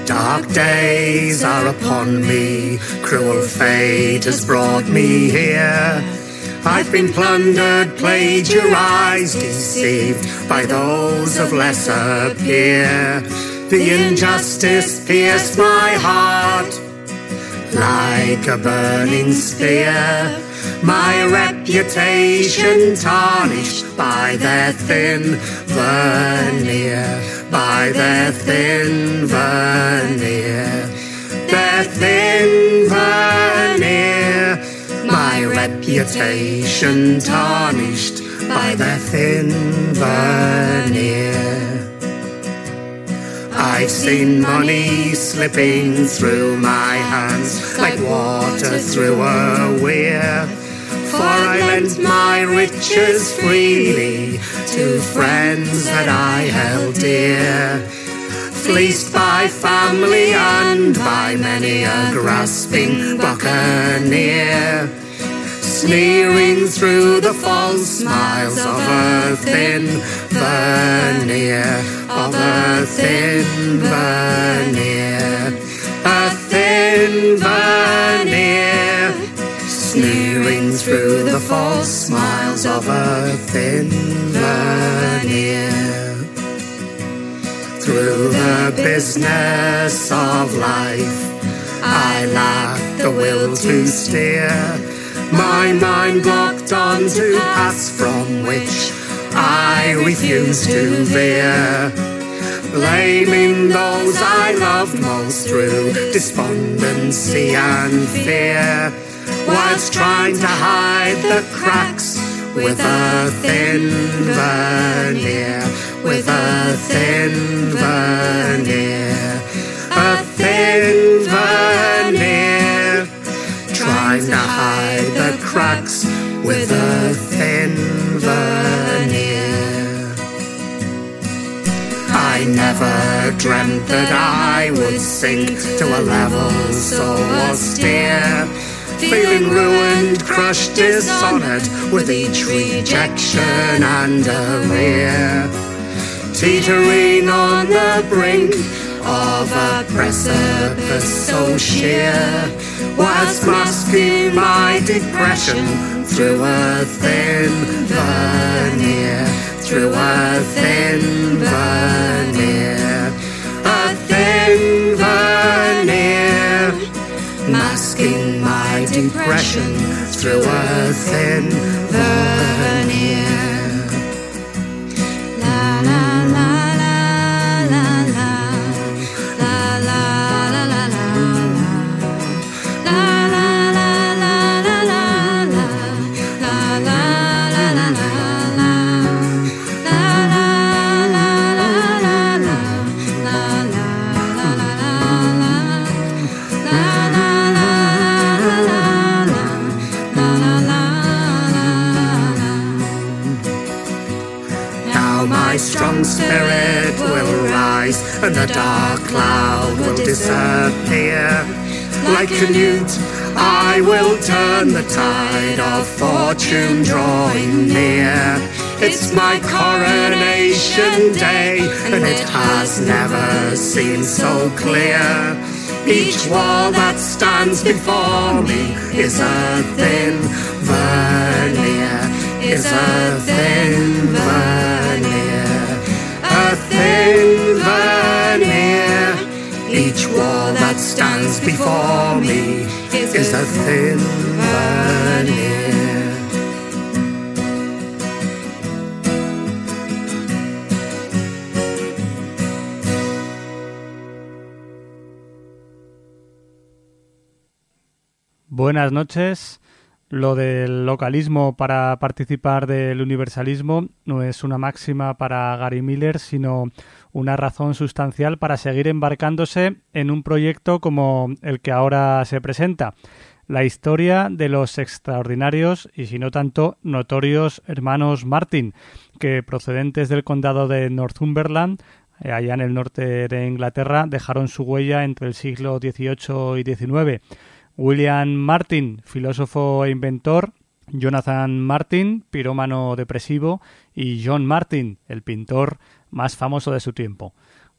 Dark days are upon me, cruel fate has brought me here. I've been plundered, plagiarized, deceived by those of lesser peer. The injustice pierced my heart like a burning spear. My reputation tarnished by their thin veneer, by their thin veneer, their thin veneer. My reputation tarnished by their thin veneer. I've seen money slipping through my hands like water through a weir. For I lent my riches freely to friends that I held dear. Fleeced by family and by many a grasping buccaneer. Sneering through the false smiles of a thin veneer, of a thin veneer, a thin veneer. Sneering through the false smiles of a thin veneer. Through the business of life, I lack the will to steer. My mind locked on to paths from which I refuse to veer. Blaming those I loved most through despondency and fear, whilst trying to hide the cracks with a thin veneer, with a thin veneer, a thin veneer. Trying to hide the cracks with a thin veneer. I never dreamt that I would sink to a level so austere, feeling ruined, crushed, dishonoured with each rejection and arrear. Teetering on the brink of a precipice so sheer, whilst masking my depression through a thin veneer, through a thin veneer, a thin veneer. Masking my depression through a thin veneer. La la la la la la, la la la la la, la la la la la la, la la la la my strong spirit will rise, and the dark cloud will disappear. Like Canute, I will turn the tide of fortune drawing near. It's my coronation day, and it has never seemed so clear. Each wall that stands before me is a thin veneer, is a thin veneer, a thin veneer. Each wall that stands before me is a thin veneer. Buenas noches. Lo del localismo para participar del universalismo no es una máxima para Gary Miller, sino una razón sustancial para seguir embarcándose en un proyecto como el que ahora se presenta. La historia de los extraordinarios y, si no tanto, notorios hermanos Martin, que procedentes del condado de Northumberland, allá en el norte de Inglaterra, dejaron su huella entre el siglo XVIII y XIX. William Martin, filósofo e inventor; Jonathan Martin, pirómano depresivo; y John Martin, el pintor más famoso de su tiempo.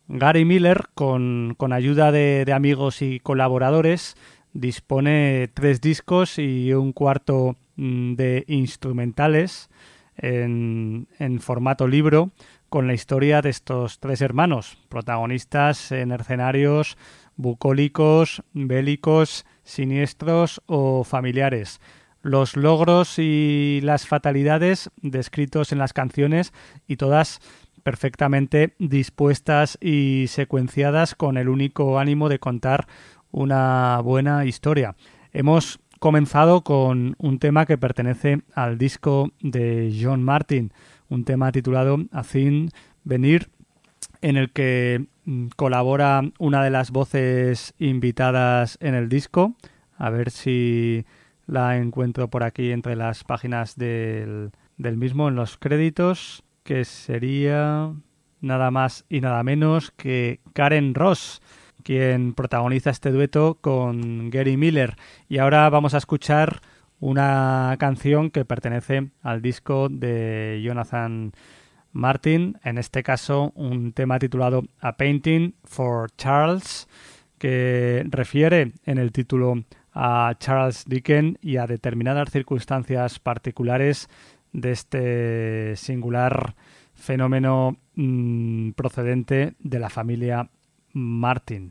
Gary Miller, con ayuda de amigos y colaboradores, dispone 3 discos y un cuarto de instrumentales en formato libro, con la historia de estos 3 hermanos, protagonistas en escenarios bucólicos, bélicos, siniestros o familiares. Los logros y las fatalidades descritos en las canciones, y todas perfectamente dispuestas y secuenciadas con el único ánimo de contar una buena historia. Hemos comenzado con un tema que pertenece al disco de John Martyn, un tema titulado A Thin Veneer, en el que colabora una de las voces invitadas en el disco. A ver si la encuentro por aquí entre las páginas del mismo, en los créditos, que sería nada más y nada menos que Karen Ross, quien protagoniza este dueto con Gary Miller. Y ahora vamos a escuchar una canción que pertenece al disco de Jonathan Martyn, en este caso un tema titulado A Painting for Charles, que refiere en el título a Charles Dickens y a determinadas circunstancias particulares de este singular fenómeno procedente de la familia Martyn.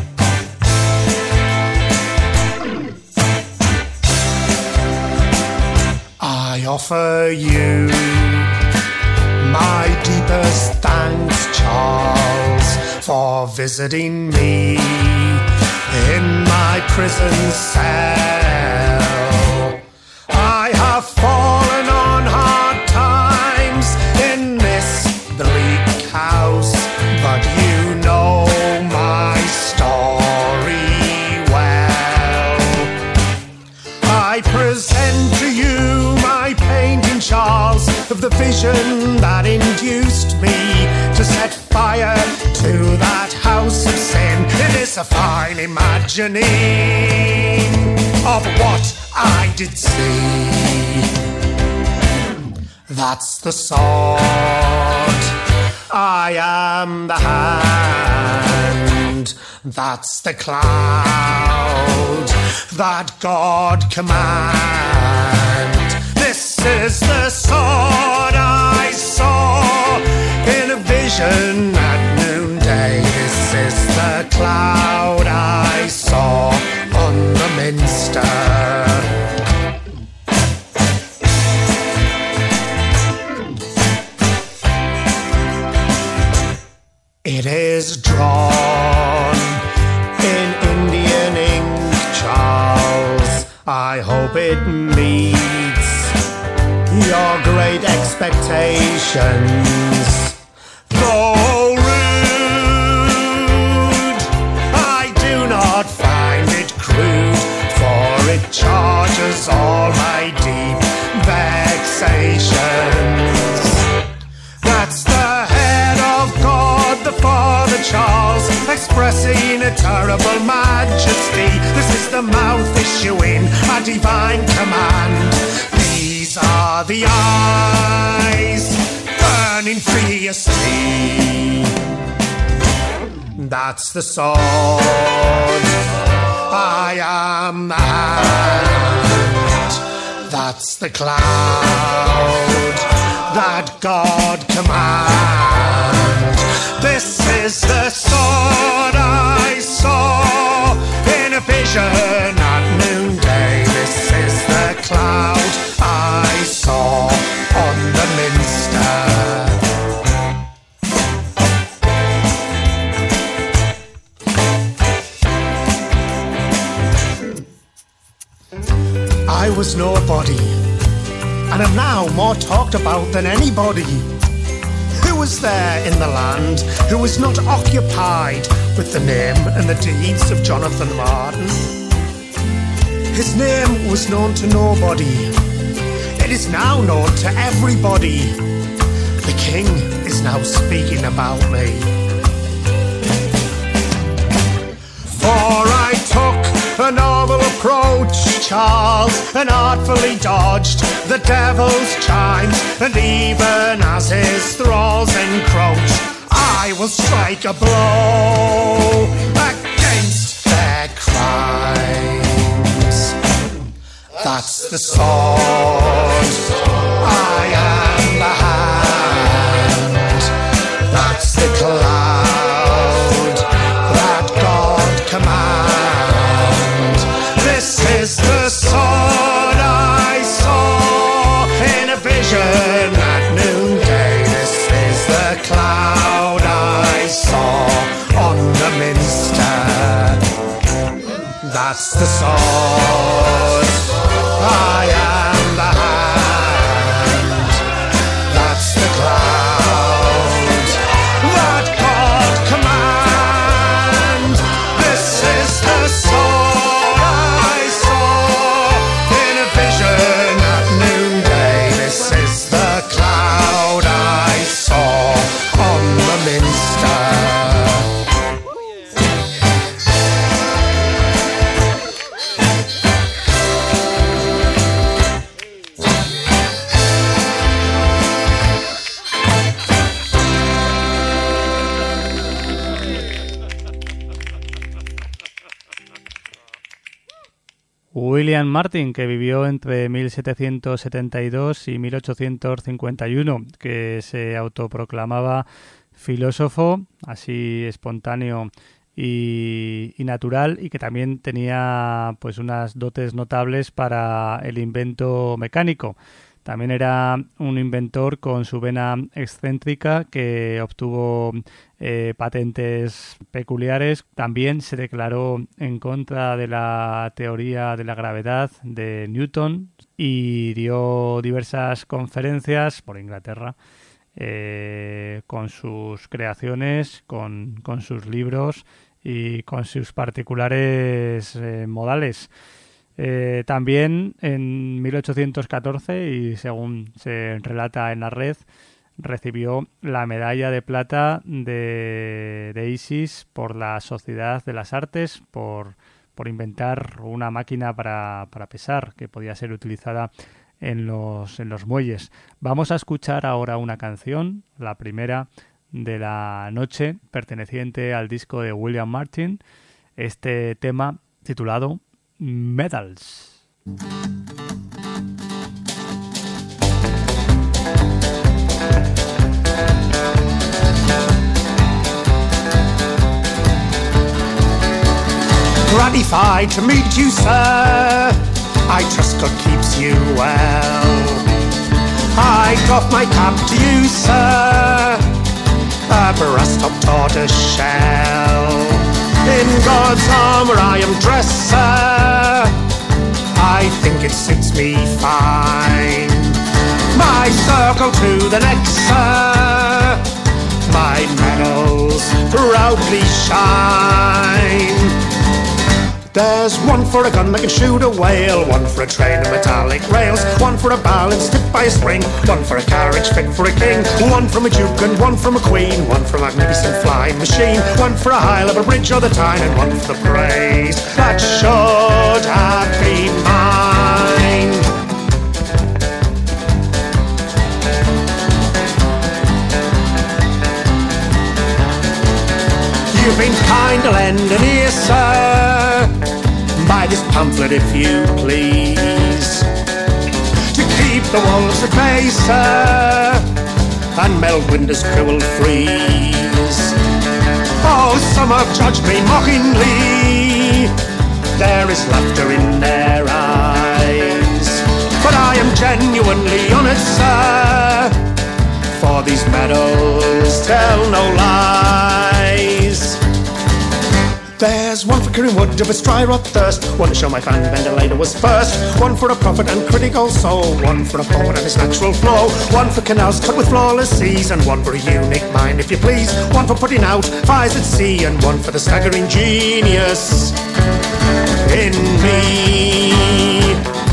I offer you my deepest thanks, Charles, for visiting me in my prison cell. I have fallen on hard times in this bleak house, but you know my story well. I present to you my painting, Charles, of the vision that induced me to set fire to that house of sin. It is a fine imagining of what I did see. That's the sword, I am the hand. That's the cloud that God command. This is the sword I saw in a vision at noonday. This is the cloud I saw on the Minster. It is drawn in Indian ink, Charles. I hope it meets your great expectations. Though rude, I do not find it crude, for it charges all my deep vexations. That's the head of God the Father, Charles, expressing a terrible majesty. This is the mouth issuing a divine command. These are the eyes burning fiercely. That's the sword, I am the hand. That's the cloud that God command. This is the sword I saw in a vision at noonday. This is the cloud I saw on the Minster. I was nobody, and am now more talked about than anybody. Who was there in the land who was not occupied with the name and the deeds of Jonathan Martyn? His name was known to nobody. It is now known to everybody. The king is now speaking about me. For I took a novel approach, Charles, and artfully dodged the devil's chimes, and even as his thralls encroached I will strike a blow against their crimes. That's the sword, I am the hand. That's the cloud that God commands. This is the sword I saw in a vision at noonday. This is the cloud I saw on the Minster. That's the sword, I am the hand. That's the cloud that God commands. This is the sword I saw in a vision at noonday. This is the cloud I saw on the Minster. William Martin, que vivió entre 1772 y 1851, que se autoproclamaba filósofo, así espontáneo y natural, y que también tenía pues unas dotes notables para el invento mecánico. También era un inventor con su vena excéntrica que obtuvo patentes peculiares. También se declaró en contra de la teoría de la gravedad de Newton y dio diversas conferencias por Inglaterra con sus creaciones, con sus libros y con sus particulares modales. También en 1814, y según se relata en la red, recibió la medalla de plata de Isis por la Sociedad de las Artes por inventar una máquina para pesar que podía ser utilizada en los muelles. Vamos a escuchar ahora una canción, la primera de la noche, perteneciente al disco de William Martin, este tema titulado Medals. Gratified to meet you, sir. I trust God keeps you well. I doff my cap to you, sir. A brass-top tortoise shell. In God's armour I am dressed, sir. I think it suits me fine. My circle to the neck, sir. My medals proudly shine. There's one for a gun that can shoot a whale, one for a train of metallic rails, one for a balance tipped by a spring, one for a carriage fit for a king, one from a duke and one from a queen, one for a magnificent flying machine, one for a high-level bridge or the Tyne, and one for the praise that should have been mine. You've been kind to lend an ear, sir. Buy this pamphlet if you please, to keep the wolves at bay, sir, and melt winter's cruel freeze. Oh, some have judged me mockingly, there is laughter in their eyes, but I am genuinely honoured, sir, for these medals tell no lies. There's one for Kirrinwood of a dry rot thirst, one to show my fan ventilator was first, one for a prophet and critical soul, one for a poet and his natural flow, one for canals cut with flawless seas, and one for a unique mind, if you please, one for putting out fires at sea, and one for the staggering genius in me.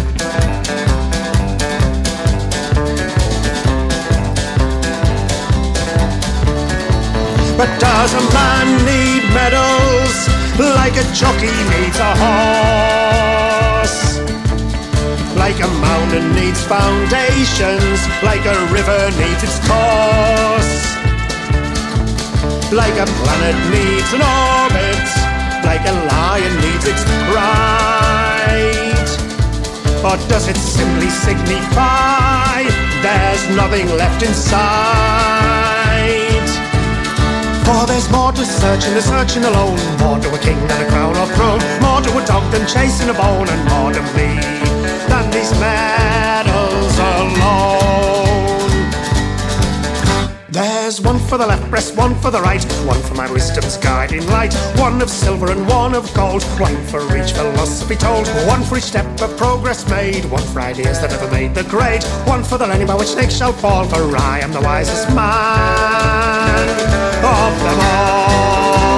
But does a man need medals like a jockey needs a horse? Like a mountain needs foundations, like a river needs its course. like a planet needs an orbit, like a lion needs its pride. Or does it simply signify there's nothing left inside? For there's more to search in the searching alone, more to a king than a crown or throne, more to a dog than chasing a bone, and more to me than these medals alone. There's one for the left breast, one for the right, one for my wisdom's guiding light, one of silver and one of gold, one for each philosophy told, one for each step of progress made, one for ideas that never made the grade, one for the learning by which snakes shall fall, for I am the wisest man of them all.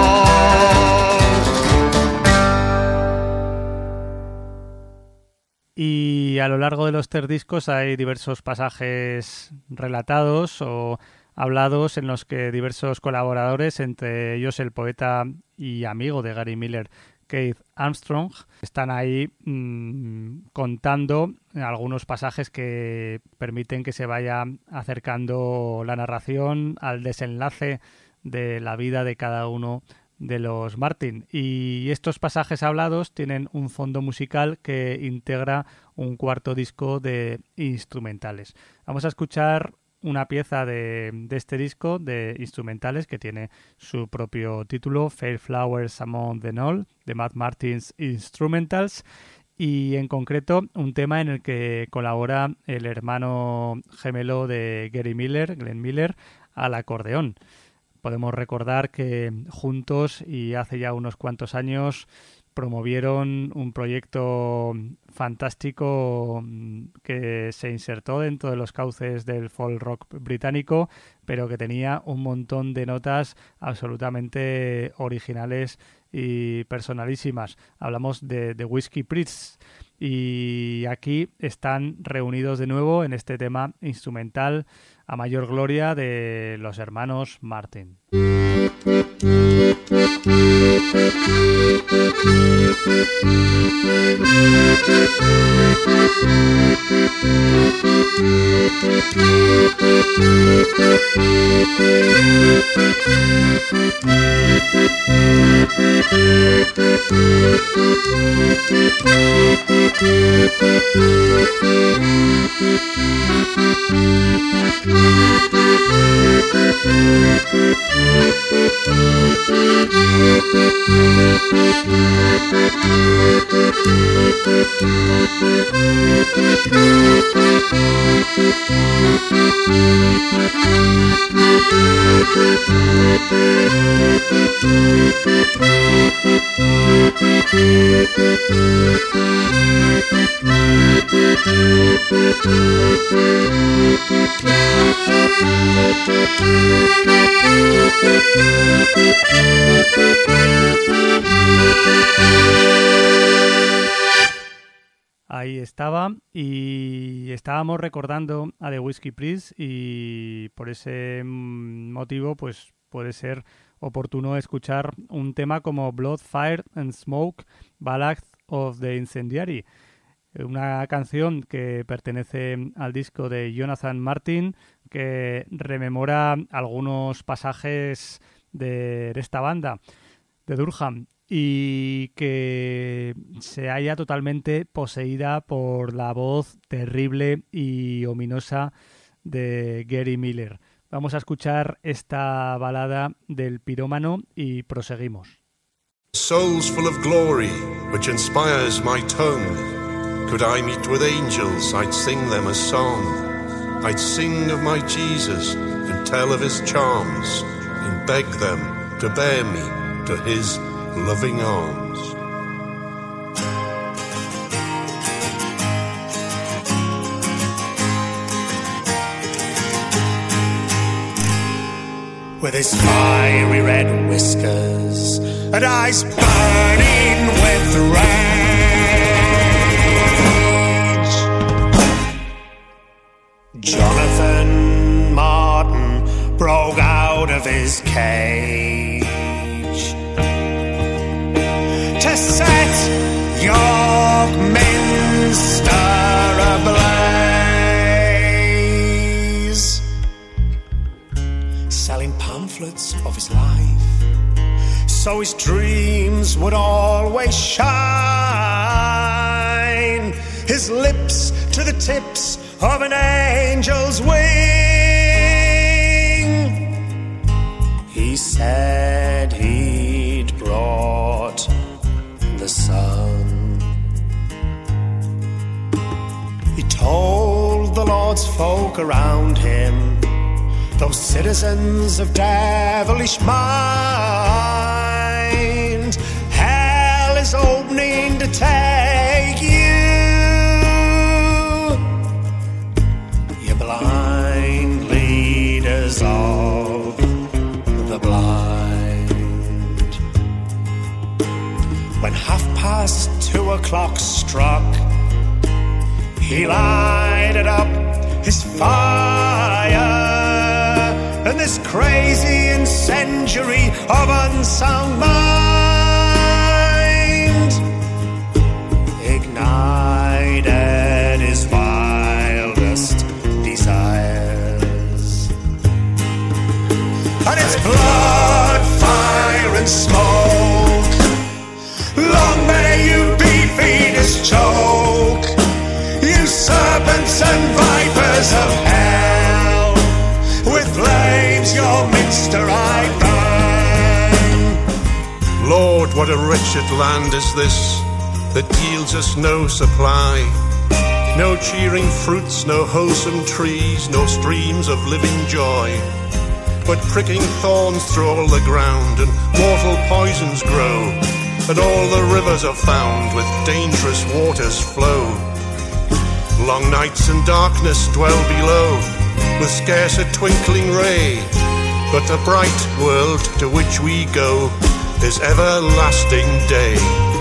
Y a lo largo de los 3 discos hay diversos pasajes relatados o hablados en los que diversos colaboradores, entre ellos el poeta y amigo de Gary Miller, Keith Armstrong, están ahí contando algunos pasajes que permiten que se vaya acercando la narración al desenlace de la vida de cada uno de los Martin. Y estos pasajes hablados tienen un fondo musical que integra un cuarto disco de instrumentales. Vamos a escuchar una pieza de este disco de instrumentales que tiene su propio título, Fair Flowers Among the Knoll, de Matt Martin's Instrumentals, y en concreto un tema en el que colabora el hermano gemelo de Gary Miller, Glenn Miller, al acordeón. Podemos recordar que juntos y hace ya unos cuantos años promovieron un proyecto fantástico que se insertó dentro de los cauces del folk rock británico, pero que tenía un montón de notas absolutamente originales y personalísimas. Hablamos de The Whiskey Priests y aquí están reunidos de nuevo en este tema instrumental a mayor gloria de los hermanos Martin. Ahí estaba, y estábamos recordando a The Whiskey Priests y por ese motivo pues puede ser oportuno escuchar un tema como Blood, Fire and Smoke, Ballad of the Incendiary, una canción que pertenece al disco de Jonathan Martin, que rememora algunos pasajes de esta banda, de Durham, y que se halla totalmente poseída por la voz terrible y ominosa de Gary Miller. Vamos a escuchar esta balada del pirómano y proseguimos. Souls full of glory, which inspires my tongue. Could I meet with angels, I'd sing them a song. I'd sing of my Jesus and tell of his charms, and beg them to bear me to his loving arms. With his fiery red whiskers and eyes burning with rage, Jonathan Martin broke out of his cage to set York Minster ablaze, selling pamphlets of his life, so his dreams would always shine, his lips to the tips of an angel's wing. He said he'd brought the sun. He told the Lord's folk around him, those citizens of devilish mind, hell is opening to take you, you blind leaders of the blind. When 2:30 struck, he lighted up his fire, and this crazy incendiary of unsound mind ignited his wildest desires. And it's blood, fire and smoke. Long may you be feeders choke, you serpents and vipers of hell. With flames your minster I burn. Lord, what a wretched land is this, that yields us no supply. No cheering fruits, no wholesome trees, no streams of living joy, but pricking thorns through all the ground, and mortal poisons grow, and all the rivers are found with dangerous waters flow. Long nights and darkness dwell below, with scarce a twinkling ray, but the bright world to which we go is everlasting day.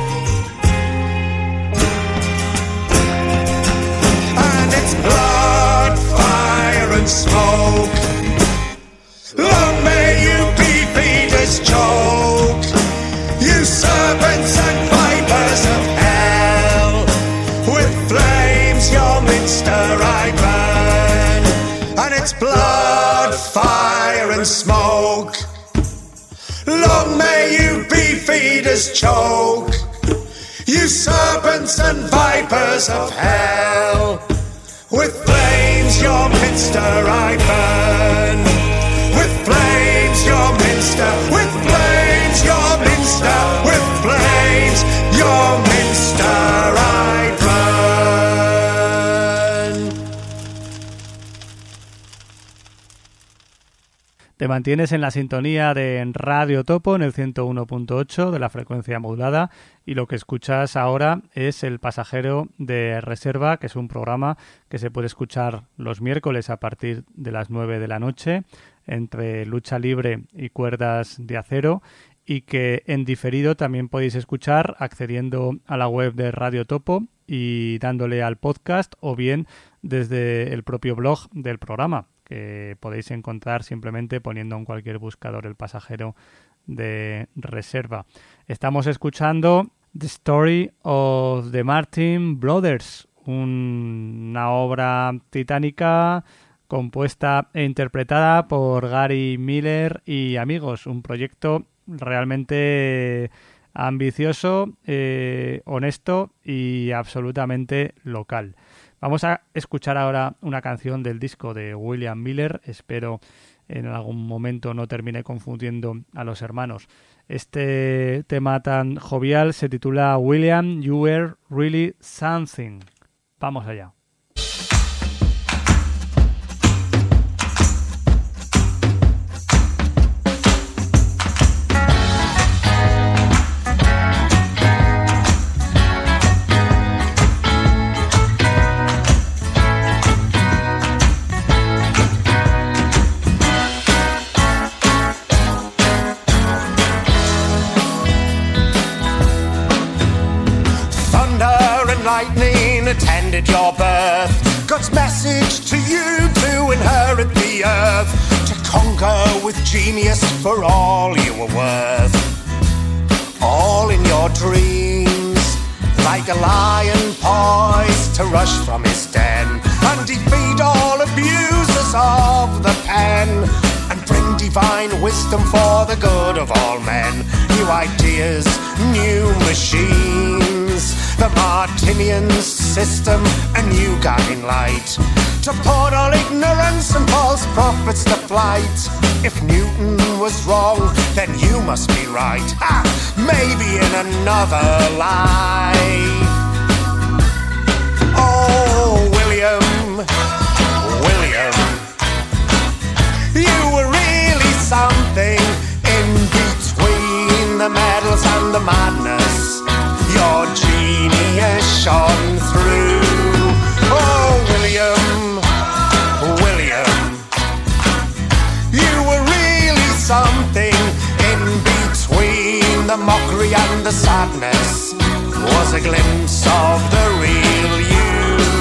And it's blood, fire and smoke. Long may you be feeders choke, you serpents and vipers of hell. With flames your minster I burn. And it's blood, fire and smoke. Long may you be feeders choke, you serpents and vipers of hell. With flames your minster I burn. With flames your minster, with flames your minster, with flames your minster I burn. Te mantienes en la sintonía de Radio Topo en el 101.8 de la frecuencia modulada, y lo que escuchas ahora es El Pasajero de Reserva, que es un programa que se puede escuchar los miércoles a partir de las 9 de la noche entre Lucha Libre y Cuerdas de Acero, y que en diferido también podéis escuchar accediendo a la web de Radio Topo y dándole al podcast, o bien desde el propio blog del programa, que podéis encontrar simplemente poniendo en cualquier buscador El Pasajero de Reserva. Estamos escuchando The Story of the Martin Brothers, una obra titánica compuesta e interpretada por Gary Miller y amigos, un proyecto realmente ambicioso, honesto y absolutamente local. Vamos a escuchar ahora una canción del disco de William Miller. Espero en algún momento no termine confundiendo a los hermanos. Este tema tan jovial se titula William, You Were Really Something. Vamos allá. Lightning attended your birth, God's message to you to inherit the earth, to conquer with genius for all you were worth. All in your dreams, like a lion poised to rush from his den and defeat all abusers of the pen, and bring divine divine wisdom for the good of all men. New ideas, new machines, the Martinian system, a new guiding light to put all ignorance and false prophets to flight. If Newton was wrong, then you must be right. Ha! Maybe in another life. Oh, William, William, you were really something in between the medals and the madness. Your genius shone through. Oh, William, William, you were really something in between the mockery and the sadness. Was a glimpse of the real you.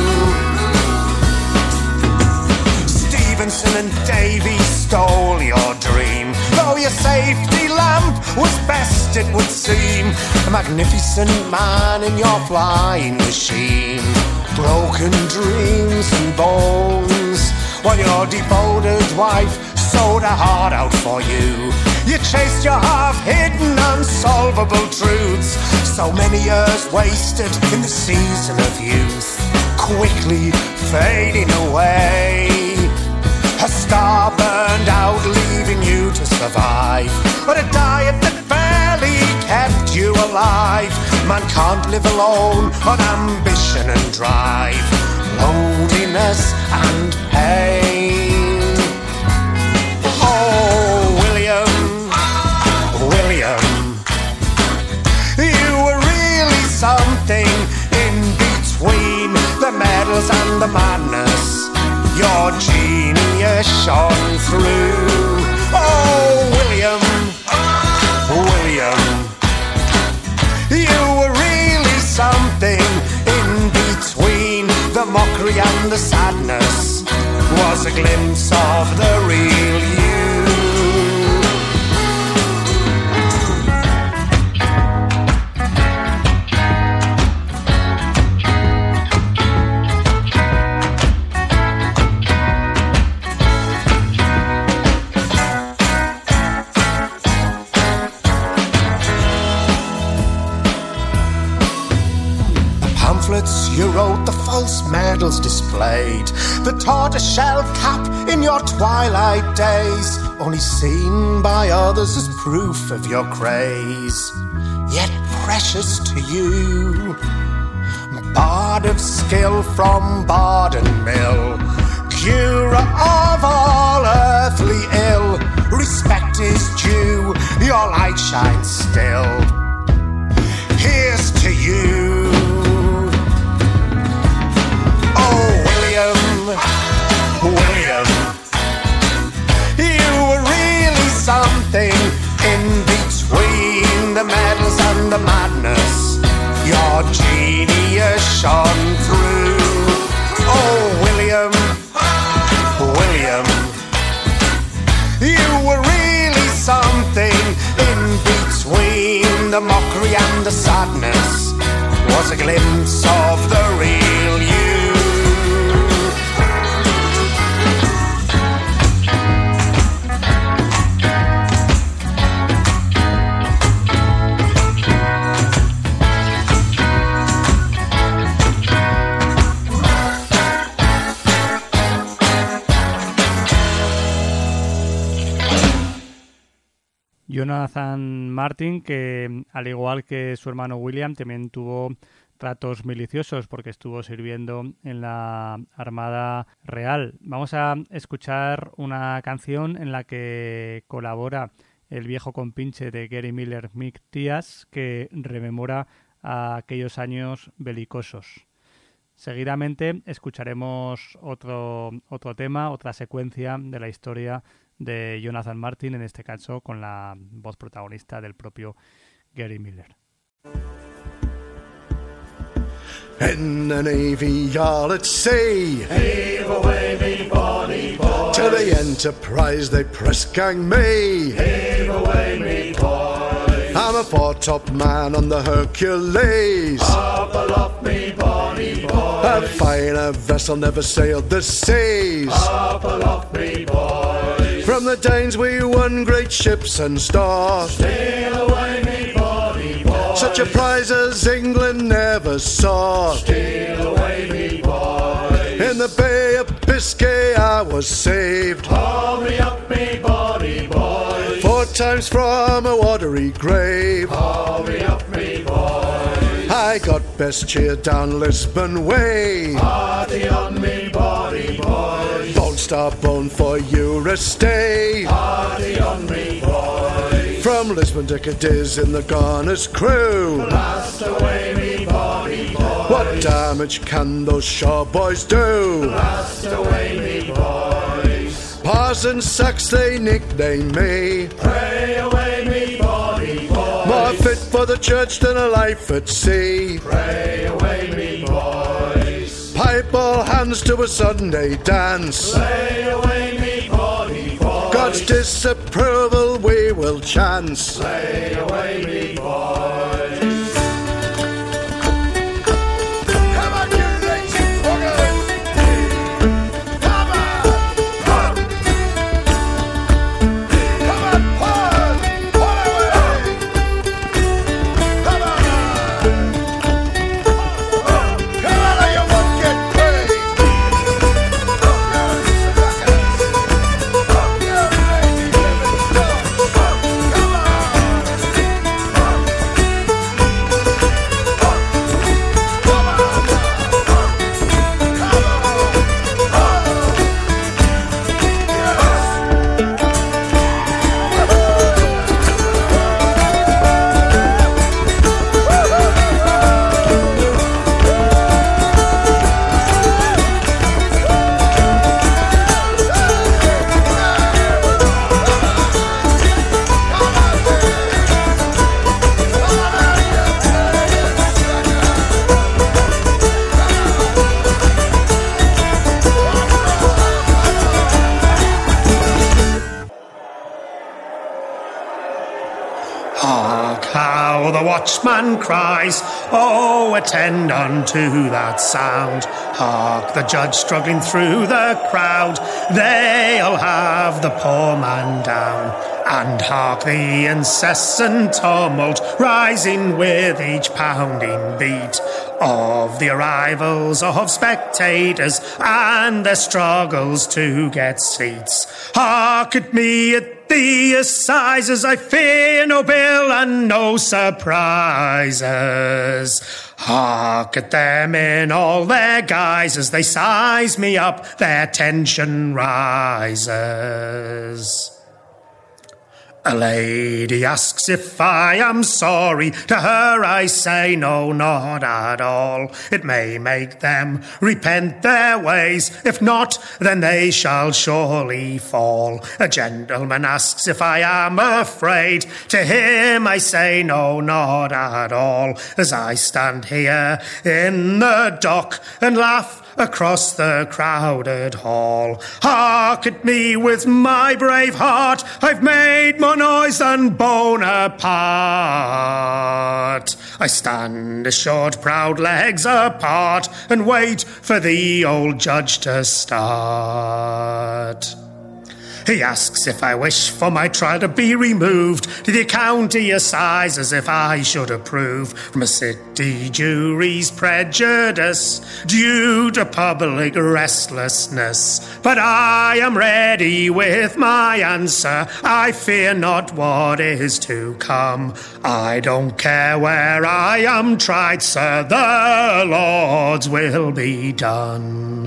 Stevenson and Davy stole your dream, though your safety lamp was best it would seem. A magnificent man in your flying machine, broken dreams and bones, while your devoted wife sewed her heart out for you. You chased your half-hidden unsolvable truths. So many years wasted in the season of youth, quickly fading away. A star burned out, leaving you to survive, but a diet that barely kept you alive. Man can't live alone on ambition and drive, loneliness and pain. Oh, William, William, you were really something in between the medals and the madness. Your genius shone through. Oh, William, William, you were really something in between the mockery and the sadness. Was a glimpse of the real you. You wrote, the false medals displayed, the tortoiseshell cap in your twilight days, only seen by others as proof of your craze, yet precious to you. Bard of skill from Bardon Mill, cure of all earthly ill, respect is due, your light shines still. Here's to you. William, you were really something in between the medals and the madness. Your genius shone through. Oh, William, William, you were really something in between the mockery and the sadness. Was a glimpse of the real you. Jonathan Martin, que al igual que su hermano William, también tuvo tratos miliciosos porque estuvo sirviendo en la Armada Real. Vamos a escuchar una canción en la que colabora el viejo compinche de Gary Miller, Mick Tías, que rememora a aquellos años belicosos. Seguidamente escucharemos otro tema, otra secuencia de la historia de Jonathan Martin, en este caso con la voz protagonista del propio Gary Miller. In the Navy yard at sea, heave away me bonny boy. To the Enterprise they press gang me, heave away me boy. I'm a foretop man on the Hercules, up aloft me bonny boy. A finer vessel never sailed the seas, up aloft me boy. From the Danes we won great ships and stores. Steal away me bonny boys. Such a prize as England never saw. Steal away me boys. In the Bay of Biscay I was saved. Haul me up me bonny boys. 4 times from a watery grave. Haul me up me boys. I got best cheer down Lisbon way. Party on me bonny boys. Bone star bone for you a stay. Party on me boys. From Lisbon to Cadiz in the Gunner's crew. Blast away me bonny boys. What damage can those shore boys do? Blast away me boys. Parson Sachs they nickname me. Pray away me bonny boys. More fit for the church than a life at sea. Pray away me boys. Pipe all hands to a Sunday dance. Play away me bonny boys. God's disapproval we will chance. Play away me boys. Come on, you lazy buggers! Come on! Come on, pull away! Come on! Come on, or you won't get paid! You lazy living dogs! Come on! Hark how the watchman cries, oh, attend unto that sound. Hark the judge struggling through the crowd, they'll have the poor man down. And hark the incessant tumult rising with each pounding beat of the arrivals of spectators and their struggles to get seats. Hark at me at the assizes, I fear no bill and no surprises. Hark at them in all their guises, they size me up, their tension rises. A lady asks if I am sorry. To her I say no, not at all. It may make them repent their ways. If not, then they shall surely fall. A gentleman asks if I am afraid. To him I say no, not at all. As I stand here in the dock and laugh across the crowded hall. Hark at me with my brave heart, I've made more noise than Bonaparte. I stand as short, proud legs apart and wait for the old judge to start. He asks if I wish for my trial to be removed to the county assizes if I should approve from a city jury's prejudice due to public restlessness. But I am ready with my answer. I fear not what is to come. I don't care where I am tried, sir. The Lord's will be done.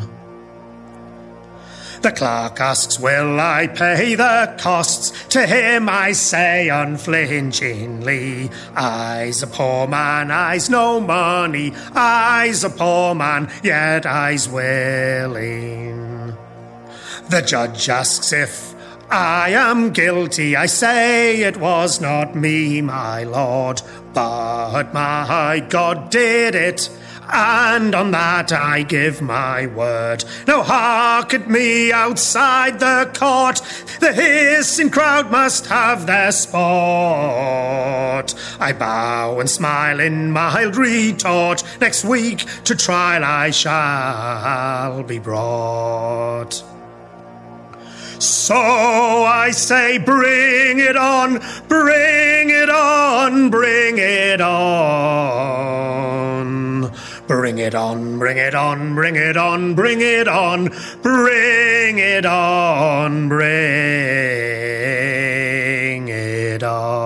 The clerk asks, will I pay the costs? To him I say unflinchingly, I's a poor man, I's no money. I's a poor man, yet I's willing. The judge asks if I am guilty. I say it was not me, my lord, but my God did it. And on that I give my word. Now hark at me outside the court. The hissing crowd must have their sport. I bow and smile in mild retort. Next week to trial I shall be brought. So I say, bring it on, bring it on, bring it on. Bring it on, bring it on, bring it on, bring it on, bring it on, bring it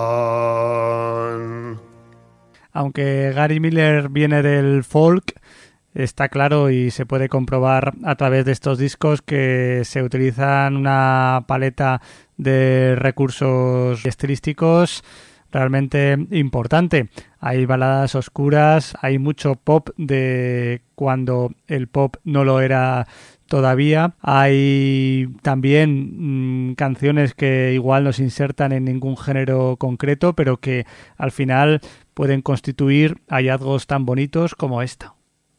on. Aunque Gary Miller viene del folk, está claro y se puede comprobar a través de estos discos que se utilizan una paleta de recursos estilísticos realmente importante. Hay baladas oscuras, hay mucho pop de cuando el pop no lo era todavía. Hay también canciones que igual no se insertan en ningún género concreto, pero que al final pueden constituir hallazgos tan bonitos como esta.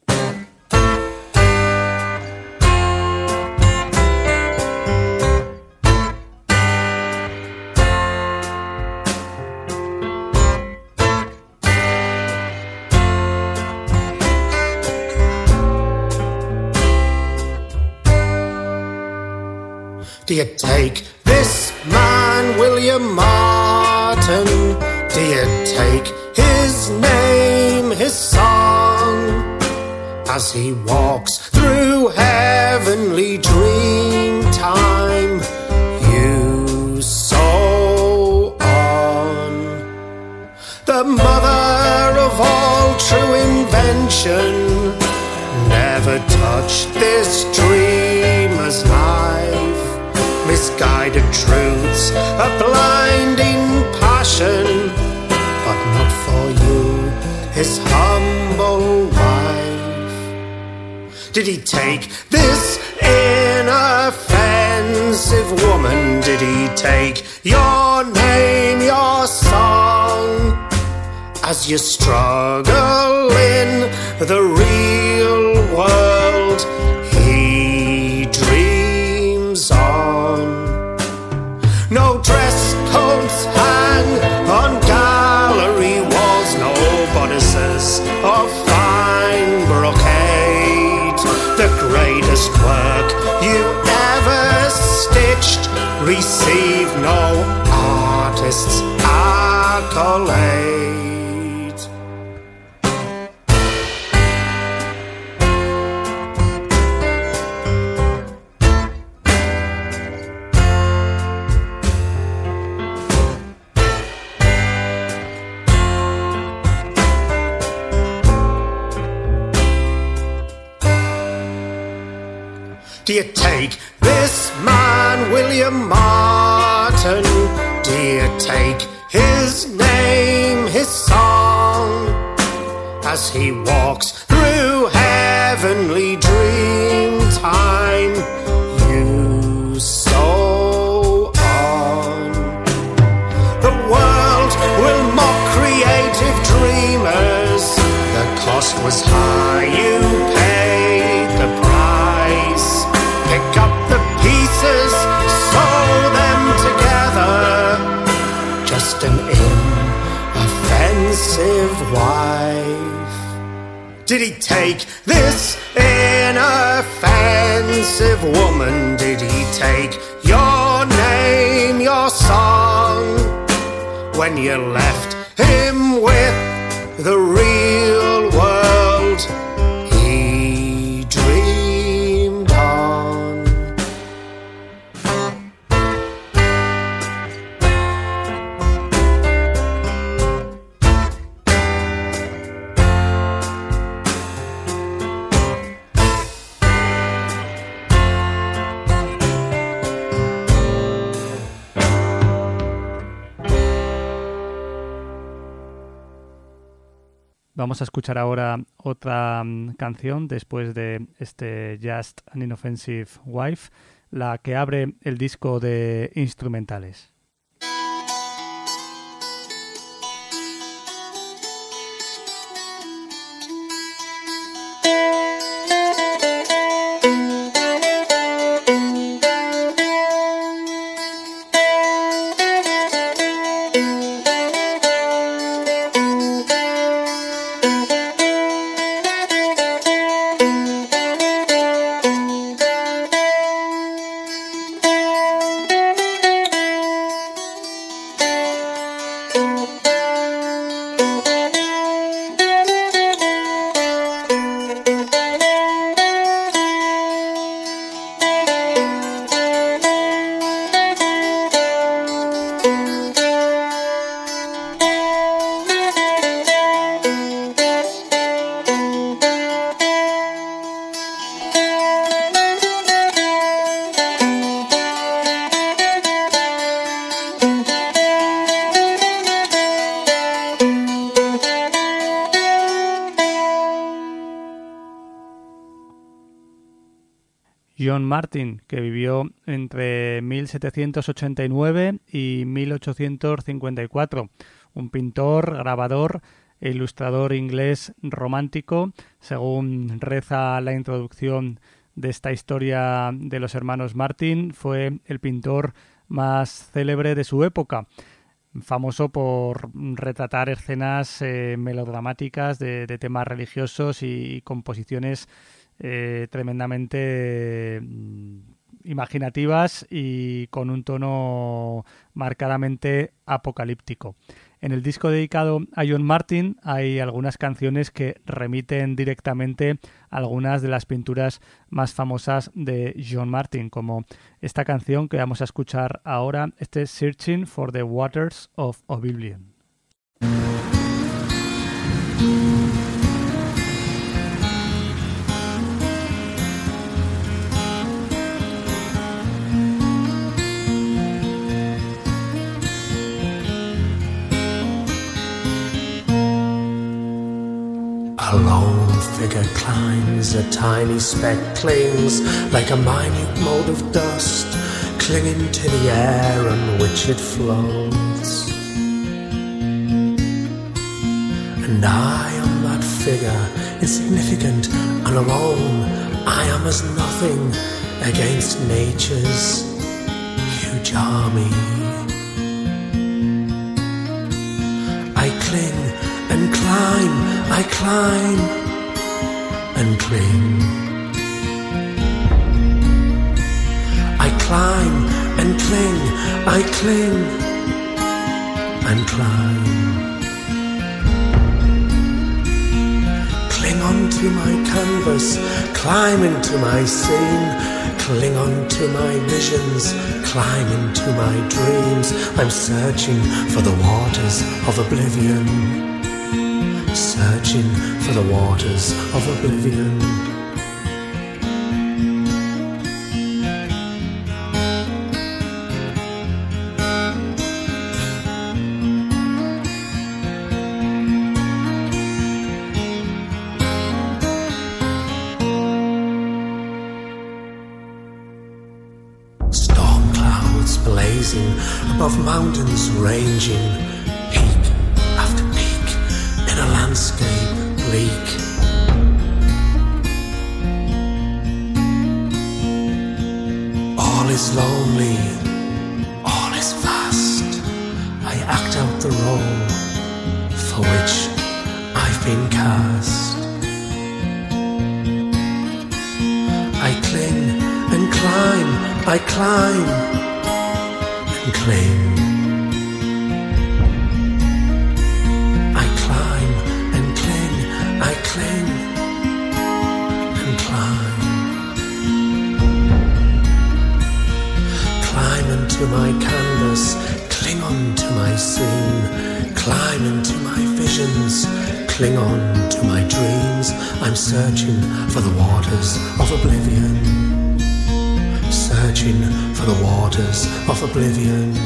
Do you take this man, William Martin? Do you take his name, his song? As he walks through heavenly dream time, you sow on. The mother of all true invention never touched this dreamer's life. Misguided truths, a blinding passion, but not for you, his humble wife. Did he take this inoffensive woman? Did he take your name, your song? As you struggle in the real world, he dreams on. No dress coats hang on gallery walls, no bodices of fine brocade. The greatest work you ever stitched received no artist's accolade. Do you take this man, William Martin? Do you take his name, his song? As he walks through heavenly dream time, you sow on. The world will mock creative dreamers. The cost was high, you paid the price. Pick up the pieces, sew them together. Just an inoffensive wife. Did he take this inoffensive woman? Did he take your name, your song? When you left him with the real world, he dreamed on. Vamos a escuchar ahora otra canción después de este Just an Inoffensive Wife, la que abre el disco de instrumentales. John Martin, que vivió entre 1789 y 1854, un pintor, grabador e ilustrador inglés romántico, según reza la introducción de esta historia de los hermanos Martin. Fue el pintor más célebre de su época, famoso por retratar escenas melodramáticas de temas religiosos y composiciones tremendamente imaginativas y con un tono marcadamente apocalíptico. En el disco dedicado a John Martin hay algunas canciones que remiten directamente a algunas de las pinturas más famosas de John Martin, como esta canción que vamos a escuchar ahora, este Searching for the Waters of Oblivion. A lone figure climbs, a tiny speck clings like a minute mote of dust, clinging to the air on which it floats. And I am that figure, insignificant and alone. I am as nothing against nature's huge army. I cling and climb, I climb and cling. I climb and cling, I cling and climb. Cling onto my canvas, climb into my scene, cling onto my visions, climb into my dreams. I'm searching for the waters of oblivion, searching for the waters of oblivion. Storm clouds blazing above mountains ranging, peak after peak in a landscape bleak. All is lonely, all is vast. I act out the role for which I've been cast. I cling and climb, I climb and cling. I climb and cling, I cling and climb. Climb into my canvas, cling on to my scene, climb into my visions, cling on to my dreams. I'm searching for the waters of oblivion, searching for the waters of oblivion.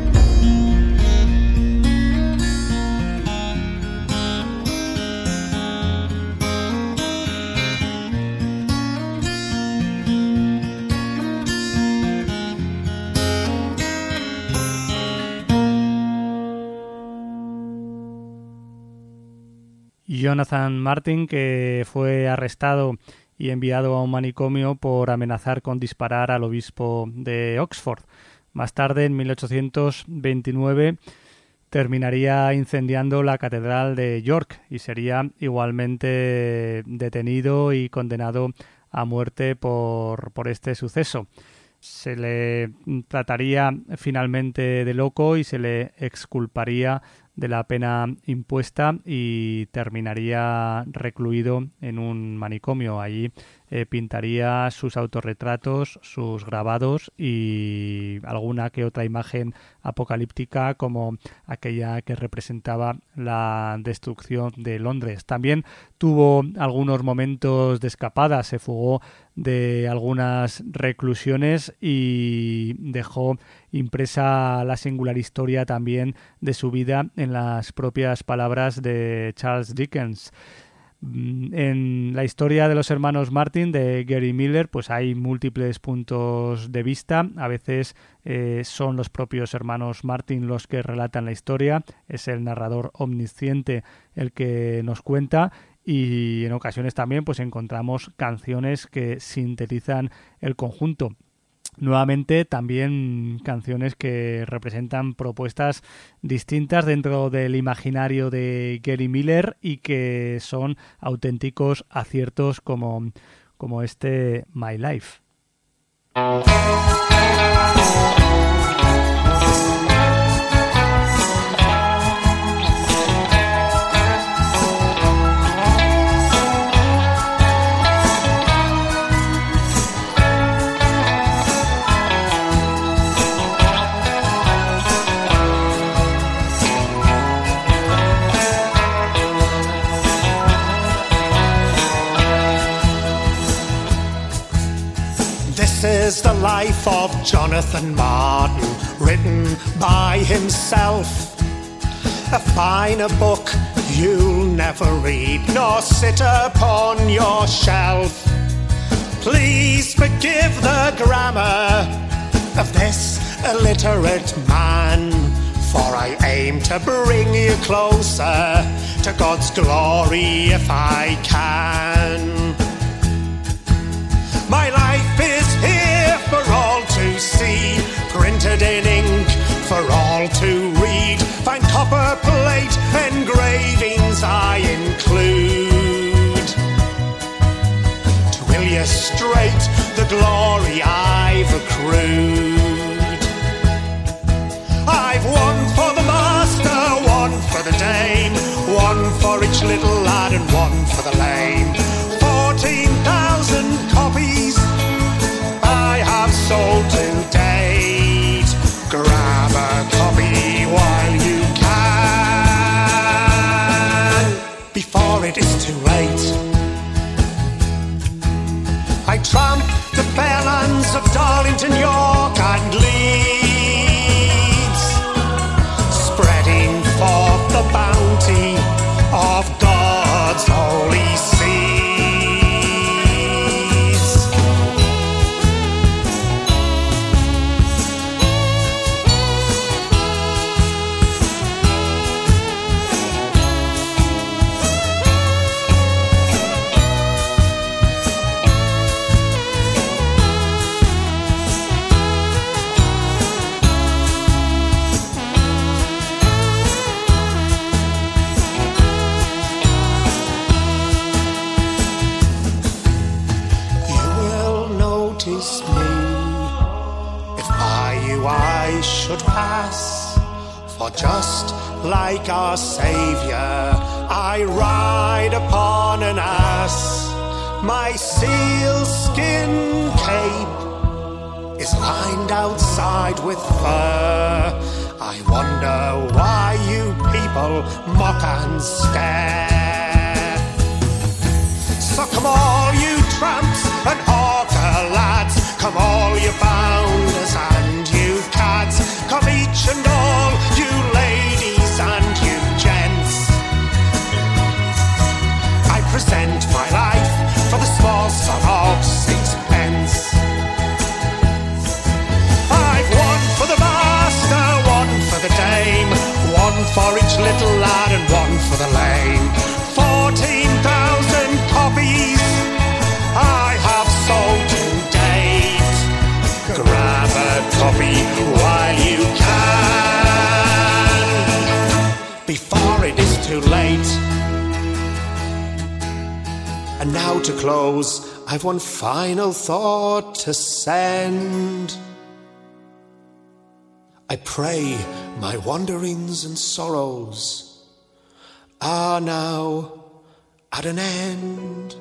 Jonathan Martin, que fue arrestado y enviado a un manicomio por amenazar con disparar al obispo de Oxford. Más tarde, en 1829, terminaría incendiando la catedral de York y sería igualmente detenido y condenado a muerte por este suceso. Se le trataría finalmente de loco y se le exculparía de la pena impuesta y terminaría recluido en un manicomio. Allí pintaría sus autorretratos, sus grabados y alguna que otra imagen apocalíptica, como aquella que representaba la destrucción de Londres. También tuvo algunos momentos de escapada, se fugó de algunas reclusiones y dejó impresa la singular historia también de su vida en las propias palabras de Charles Dickens. En la historia de los hermanos Martin de Gary Miller pues hay múltiples puntos de vista. A veces son los propios hermanos Martin los que relatan la historia, es el narrador omnisciente el que nos cuenta, y en ocasiones también pues encontramos canciones que sintetizan el conjunto. Nuevamente también canciones que representan propuestas distintas dentro del imaginario de Gary Miller y que son auténticos aciertos como este My Life. This is the life of Jonathan Martin, written by himself. A finer book you'll never read, nor sit upon your shelf. Please forgive the grammar of this illiterate man, for I aim to bring you closer to God's glory if I can. My life is here for all to see, printed in ink for all to read. Fine copper plate engravings I include, to illustrate the glory I've accrued. I've one for the master, one for the dame, one for each little lad and one for the lame. 14,000 copies I have sold to date. Grab a copy while you can, before it is too late. I tramp the fair lands of Darlington, York and Leeds, spreading forth the bounty of God's holy seeds. I should pass, for just like our Saviour, I ride upon an ass. My sealskin cape is lined outside with fur. I wonder why you people mock and stare. So come all you tramps and hawker lads, come all you bounders and you cads, come each and all you ladies and you gents. I present my life for the small sum of 6pence. I've one for the master, one for the dame, one for each little lad and one for the lame. 14,000 copies I have sold to date. Grab a copy while you can, before it is too late. And now to close, I've one final thought to send. I pray my wanderings and sorrows are now at an end.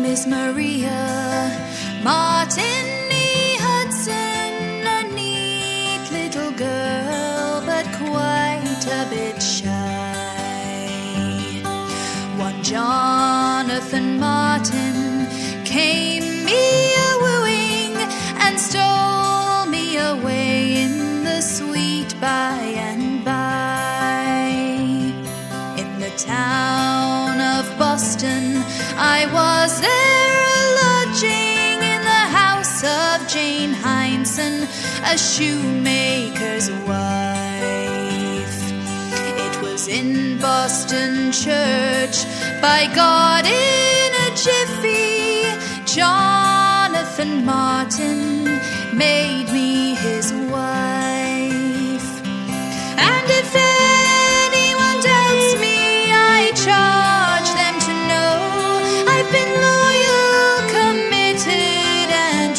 is Maria Martin Nee Hudson, a neat little girl, but quite a bit shy. One Jonathan Martin came me a-wooing and stole me away in the sweet by and by. In the town of Boston, I was there a-lodging in the house of Jane Heinsohn, a shoemaker's wife. It was in Boston church, by God in a jiffy, Jonathan Martin made me his wife. And if anyone doubts me, I charge them to know I've been loyal, committed and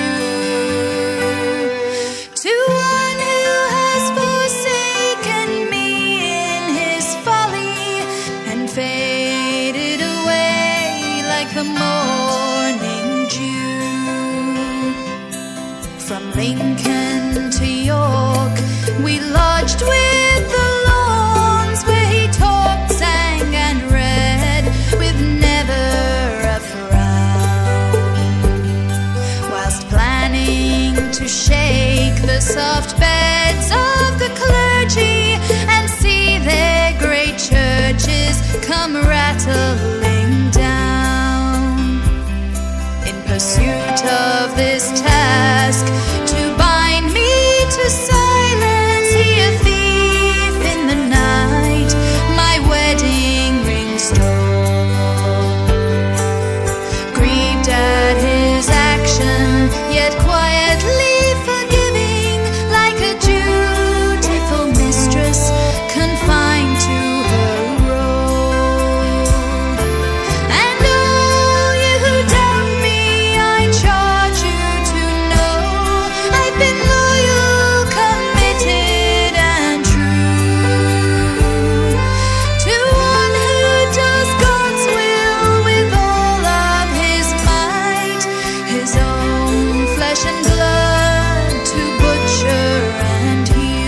true to one who has forsaken me in his folly and faded away like the morning dew. From Lincoln to York, we lodged with the Lawns, where he talked, sang and read with never a frown, whilst planning to shake the soft beds of the clergy and see their great churches come rattling down. In pursuit of this task, to bind me to silence, he a thief in the night my wedding ring stole. Grieved at his action, yet quietly forgiving, like a dutiful mistress confined to her role. And all you who doubt me, I charge you to know I've been loyal, committed and true to one who does God's will with all of his might, his own flesh and blood to butcher and hew.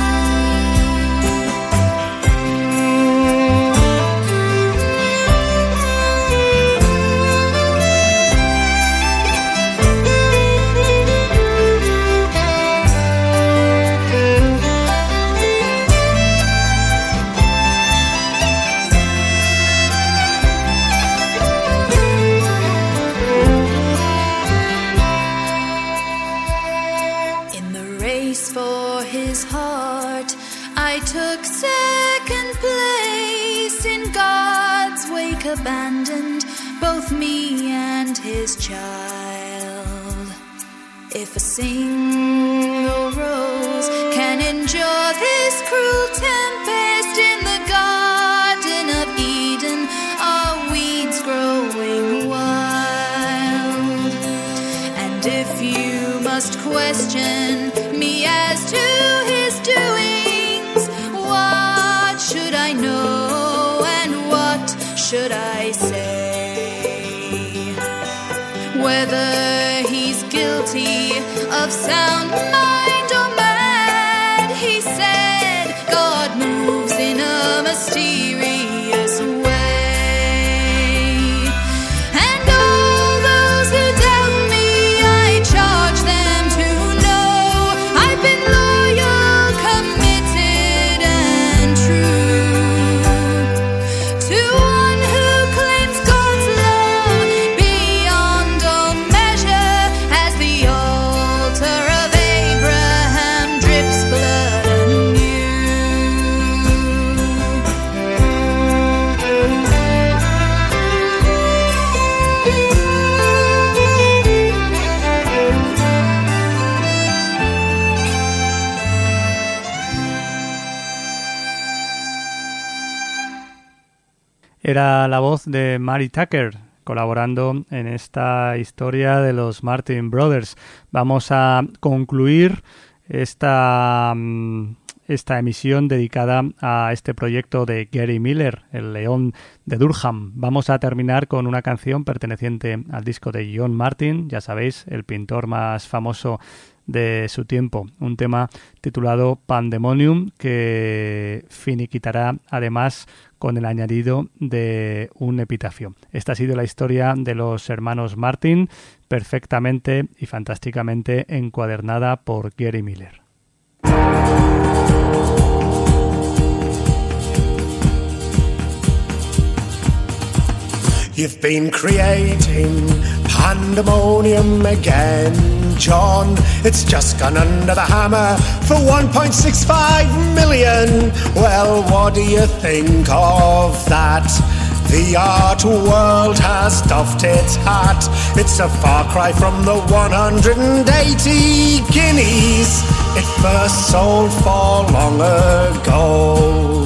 In the race for his heart, I took second place. In God's wake abandoned both me and his child. If a single rose can endure this cruel tempest, in the Garden of Eden are weeds growing wild. And if you must question me as to his doings, what should I know and what should I say? Whether he's guilty of sound mind or mad, he said God moves in a mysterious way. And all those who doubt me, I charge them to know I've been loyal, committed and true to one who claims God's love beyond all measure, as the altar of Abraham drips blood anew. Era la voz de Mary Tucker, colaborando en esta historia de los Martin Brothers. Vamos a concluir esta esta emisión dedicada a este proyecto de Gary Miller, el León de Durham. Vamos a terminar con una canción perteneciente al disco de John Martin, ya sabéis, el pintor más famoso de su tiempo, un tema titulado Pandemonium que finiquitará además con el añadido de un epitafio. Esta ha sido la historia de los hermanos Martin, perfectamente y fantásticamente encuadernada por Gary Miller. You've been creating pandemonium again, John. It's just gone under the hammer for 1.65 million. Well, what do you think of that? The art world has doffed its hat. It's a far cry from the 180 guineas it first sold for long ago.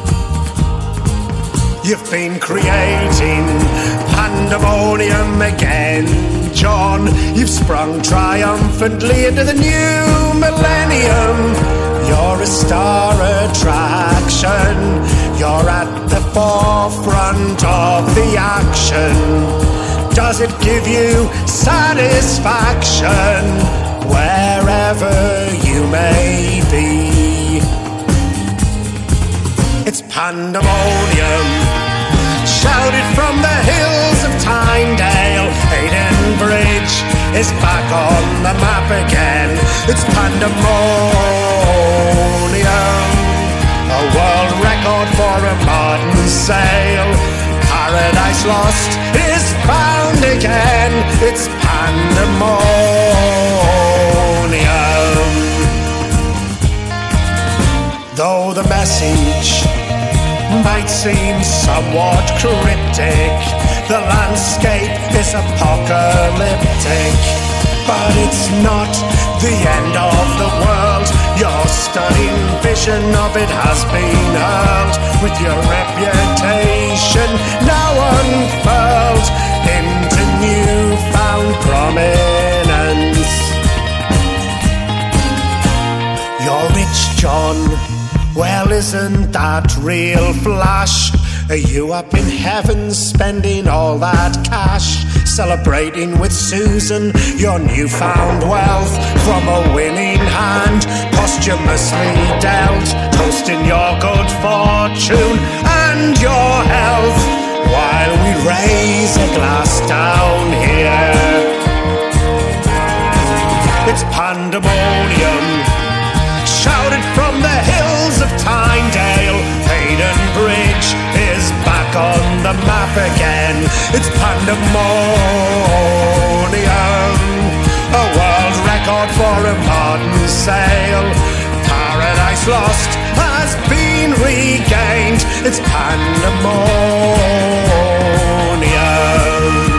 You've been creating pandemonium again, John. You've sprung triumphantly into the new millennium. You're a star attraction. You're at the forefront of the action. Does it give you satisfaction wherever you may be? It's pandemonium, shouted from the hills of Tynedale. Hayden Bridge is back on the map again. It's pandemonium, a world record for a modern sail. Paradise Lost is found again. It's pandemonium. Though the message might seem somewhat cryptic, the landscape is apocalyptic, but it's not the end of the world. Your stunning vision of it has been hurled, with your reputation now unfurled into newfound prominence. You're rich, John. Well, isn't that real flash? Are you up in heaven spending all that cash? Celebrating with Susan your newfound wealth from a winning hand, posthumously dealt, toasting your good fortune and your health, while we raise a glass down here. It's pandemonium, shouted from the hills of Tynedale. Hayden Bridge is back on the map again. It's pandemonium, a world record for a modern sail. Paradise Lost has been regained. It's pandemonium.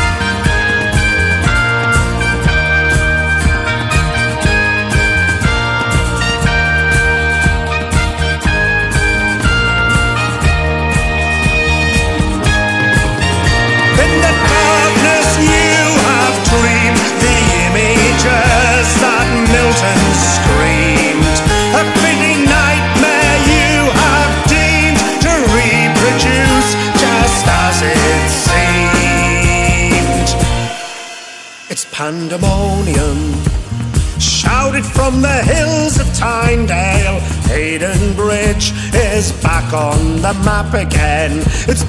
That Milton screamed, a fitting nightmare you have deemed to reproduce just as it seemed. It's pandemonium, shouted from the hills of Tynedale. Hayden Bridge is back on the map again. It's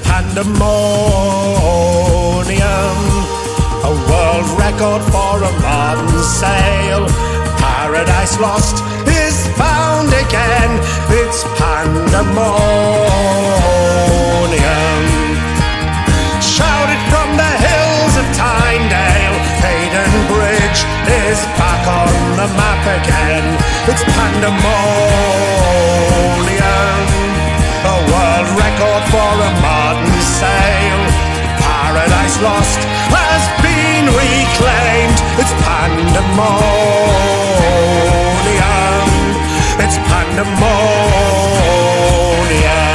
pandemonium, a world record for a modern sail. Paradise Lost is found again. It's pandemonium, shouted from the hills of Tynedale. Hayden Bridge is back on the map again. It's pandemonium, a world record for a modern sail. Paradise Lost has been reclaimed. It's pandemonium. It's pandemonium.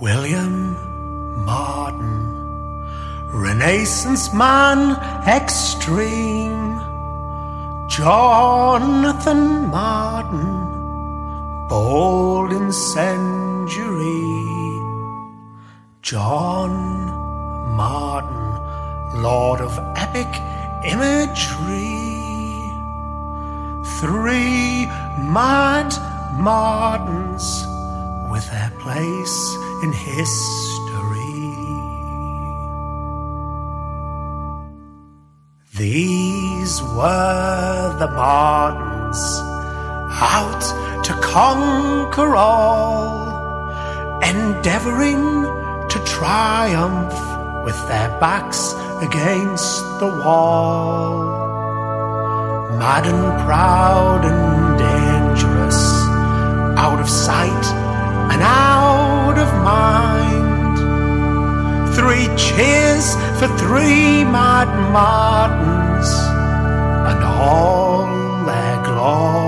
William Martin, Renaissance man extreme. Jonathan Martin, bold incendiary. John Martin, lord of epic imagery. 3 mad Martins with their place in history. These were the Martins, out to conquer all, endeavouring to triumph with their backs against the wall. Mad and proud and dangerous, out of sight and out of mind. 3 cheers for 3 mad Martins and all their glory.